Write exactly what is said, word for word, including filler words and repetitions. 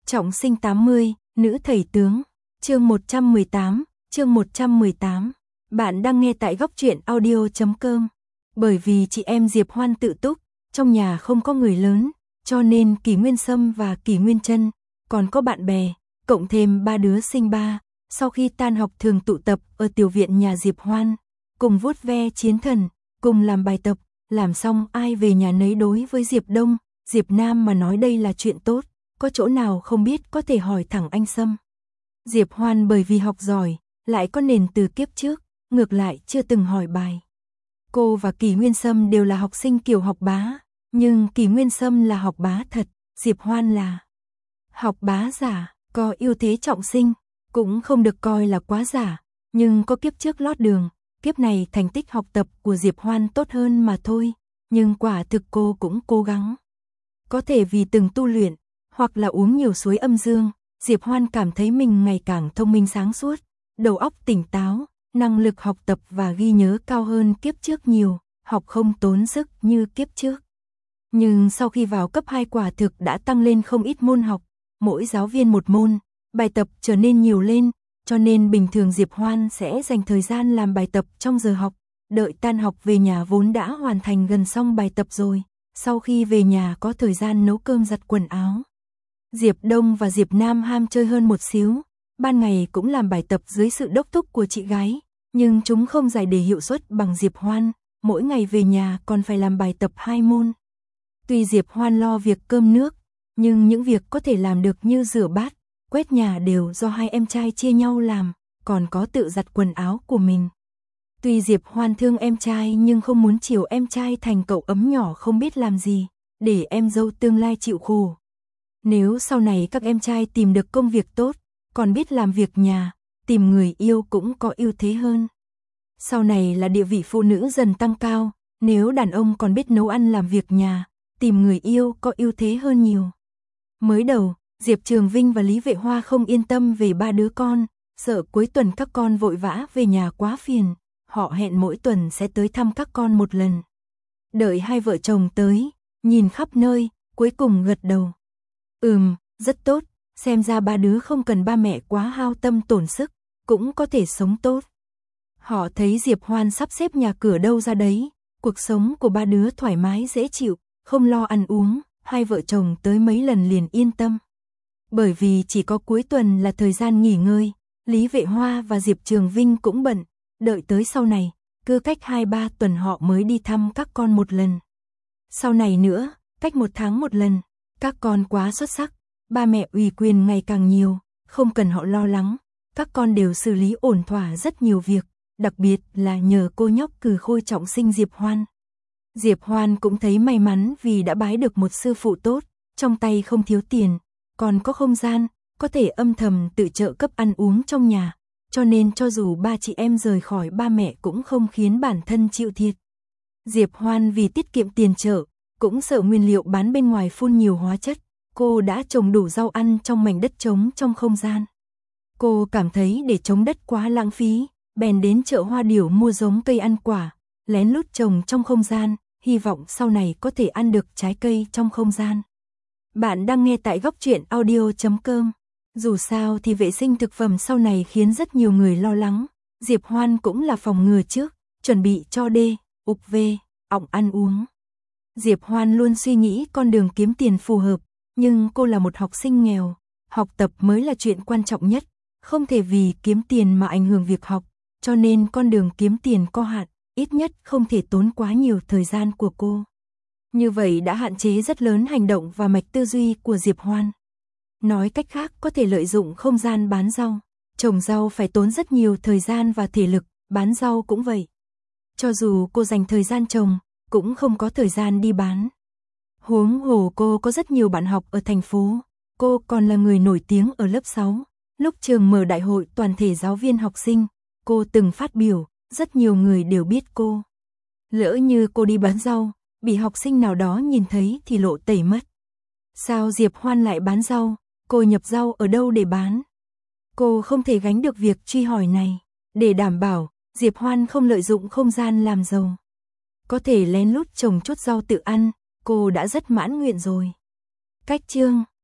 Trọng sinh tám mươi, nữ thầy tướng. Chương một trăm mười tám, chương một trăm mười tám. Bạn đang nghe tại góc truyện audio chấm com. Bởi vì chị em Diệp Hoan tự túc, trong nhà không có người lớn, cho nên Kỳ Nguyên Sâm và Kỳ Nguyên Trân còn có bạn bè, cộng thêm ba đứa sinh ba, sau khi tan học thường tụ tập ở tiểu viện nhà Diệp Hoan, cùng vuốt ve chiến thần, cùng làm bài tập, làm xong ai về nhà nấy. Đối với Diệp Đông, Diệp Nam mà nói đây là chuyện tốt, có chỗ nào không biết có thể hỏi thẳng anh Sâm. Diệp Hoan bởi vì học giỏi, lại có nền từ kiếp trước, ngược lại chưa từng hỏi bài. Cô và Kỳ Nguyên Sâm đều là học sinh kiểu học bá, nhưng Kỳ Nguyên Sâm là học bá thật, Diệp Hoan là học bá giả, có ưu thế trọng sinh, cũng không được coi là quá giả, nhưng có kiếp trước lót đường, kiếp này thành tích học tập của Diệp Hoan tốt hơn mà thôi, nhưng quả thực cô cũng cố gắng. Có thể vì từng tu luyện, hoặc là uống nhiều suối âm dương, Diệp Hoan cảm thấy mình ngày càng thông minh sáng suốt, đầu óc tỉnh táo, năng lực học tập và ghi nhớ cao hơn kiếp trước nhiều, học không tốn sức như kiếp trước. Nhưng sau khi vào cấp hai quả thực đã tăng lên không ít môn học, mỗi giáo viên một môn, bài tập trở nên nhiều lên, cho nên bình thường Diệp Hoan sẽ dành thời gian làm bài tập trong giờ học, đợi tan học về nhà vốn đã hoàn thành gần xong bài tập rồi, sau khi về nhà có thời gian nấu cơm giặt quần áo. Diệp Đông và Diệp Nam ham chơi hơn một xíu, ban ngày cũng làm bài tập dưới sự đốc thúc của chị gái, nhưng chúng không giải đề hiệu suất bằng Diệp Hoan, mỗi ngày về nhà còn phải làm bài tập hai môn. Tuy Diệp Hoan lo việc cơm nước, nhưng những việc có thể làm được như rửa bát, quét nhà đều do hai em trai chia nhau làm, còn có tự giặt quần áo của mình. Tuy Diệp Hoan thương em trai nhưng không muốn chiều em trai thành cậu ấm nhỏ không biết làm gì, để em dâu tương lai chịu khổ. Nếu sau này các em trai tìm được công việc tốt, còn biết làm việc nhà, tìm người yêu cũng có ưu thế hơn. Sau này là địa vị phụ nữ dần tăng cao, nếu đàn ông còn biết nấu ăn làm việc nhà, tìm người yêu có ưu thế hơn nhiều. Mới đầu, Diệp Trường Vinh và Lý Vệ Hoa không yên tâm về ba đứa con, sợ cuối tuần các con vội vã về nhà quá phiền, họ hẹn mỗi tuần sẽ tới thăm các con một lần. Đợi hai vợ chồng tới, nhìn khắp nơi, cuối cùng gật đầu. Ừm, rất tốt, xem ra ba đứa không cần ba mẹ quá hao tâm tổn sức, cũng có thể sống tốt. Họ thấy Diệp Hoan sắp xếp nhà cửa đâu ra đấy, cuộc sống của ba đứa thoải mái dễ chịu, không lo ăn uống, hai vợ chồng tới mấy lần liền yên tâm. Bởi vì chỉ có cuối tuần là thời gian nghỉ ngơi, Lý Vệ Hoa và Diệp Trường Vinh cũng bận, đợi tới sau này, cứ cách hai ba tuần họ mới đi thăm các con một lần. Sau này nữa, cách một tháng một lần, các con quá xuất sắc, ba mẹ ủy quyền ngày càng nhiều, không cần họ lo lắng, các con đều xử lý ổn thỏa rất nhiều việc, đặc biệt là nhờ cô nhóc cừ khôi trọng sinh Diệp Hoan. Diệp Hoan cũng thấy may mắn vì đã bái được một sư phụ tốt, trong tay không thiếu tiền, còn có không gian, có thể âm thầm tự trợ cấp ăn uống trong nhà, cho nên cho dù ba chị em rời khỏi ba mẹ cũng không khiến bản thân chịu thiệt. Diệp Hoan vì tiết kiệm tiền chợ, cũng sợ nguyên liệu bán bên ngoài phun nhiều hóa chất, cô đã trồng đủ rau ăn trong mảnh đất trống trong không gian. Cô cảm thấy để trống đất quá lãng phí, bèn đến chợ Hoa Điểu mua giống cây ăn quả, lén lút trồng trong không gian, hy vọng sau này có thể ăn được trái cây trong không gian. Bạn đang nghe tại góc truyện audio chấm com. Dù sao thì vệ sinh thực phẩm sau này khiến rất nhiều người lo lắng, Diệp Hoan cũng là phòng ngừa trước, chuẩn bị cho đê, ục vê, ọng ăn uống. Diệp Hoan luôn suy nghĩ con đường kiếm tiền phù hợp, nhưng cô là một học sinh nghèo, học tập mới là chuyện quan trọng nhất, không thể vì kiếm tiền mà ảnh hưởng việc học, cho nên con đường kiếm tiền có hạn, ít nhất không thể tốn quá nhiều thời gian của cô. Như vậy đã hạn chế rất lớn hành động và mạch tư duy của Diệp Hoan. Nói cách khác có thể lợi dụng không gian bán rau, trồng rau phải tốn rất nhiều thời gian và thể lực, bán rau cũng vậy. Cho dù cô dành thời gian trồng, cũng không có thời gian đi bán. Huống hồ cô có rất nhiều bạn học ở thành phố, cô còn là người nổi tiếng ở lớp sáu. Lúc trường mở đại hội toàn thể giáo viên học sinh, cô từng phát biểu, rất nhiều người đều biết cô. Lỡ như cô đi bán rau, bị học sinh nào đó nhìn thấy thì lộ tẩy mất. Sao Diệp Hoan lại bán rau, cô nhập rau ở đâu để bán? Cô không thể gánh được việc truy hỏi này, để đảm bảo Diệp Hoan không lợi dụng không gian làm giàu. Có thể lén lút trồng chút rau tự ăn, cô đã rất mãn nguyện rồi. Cách chương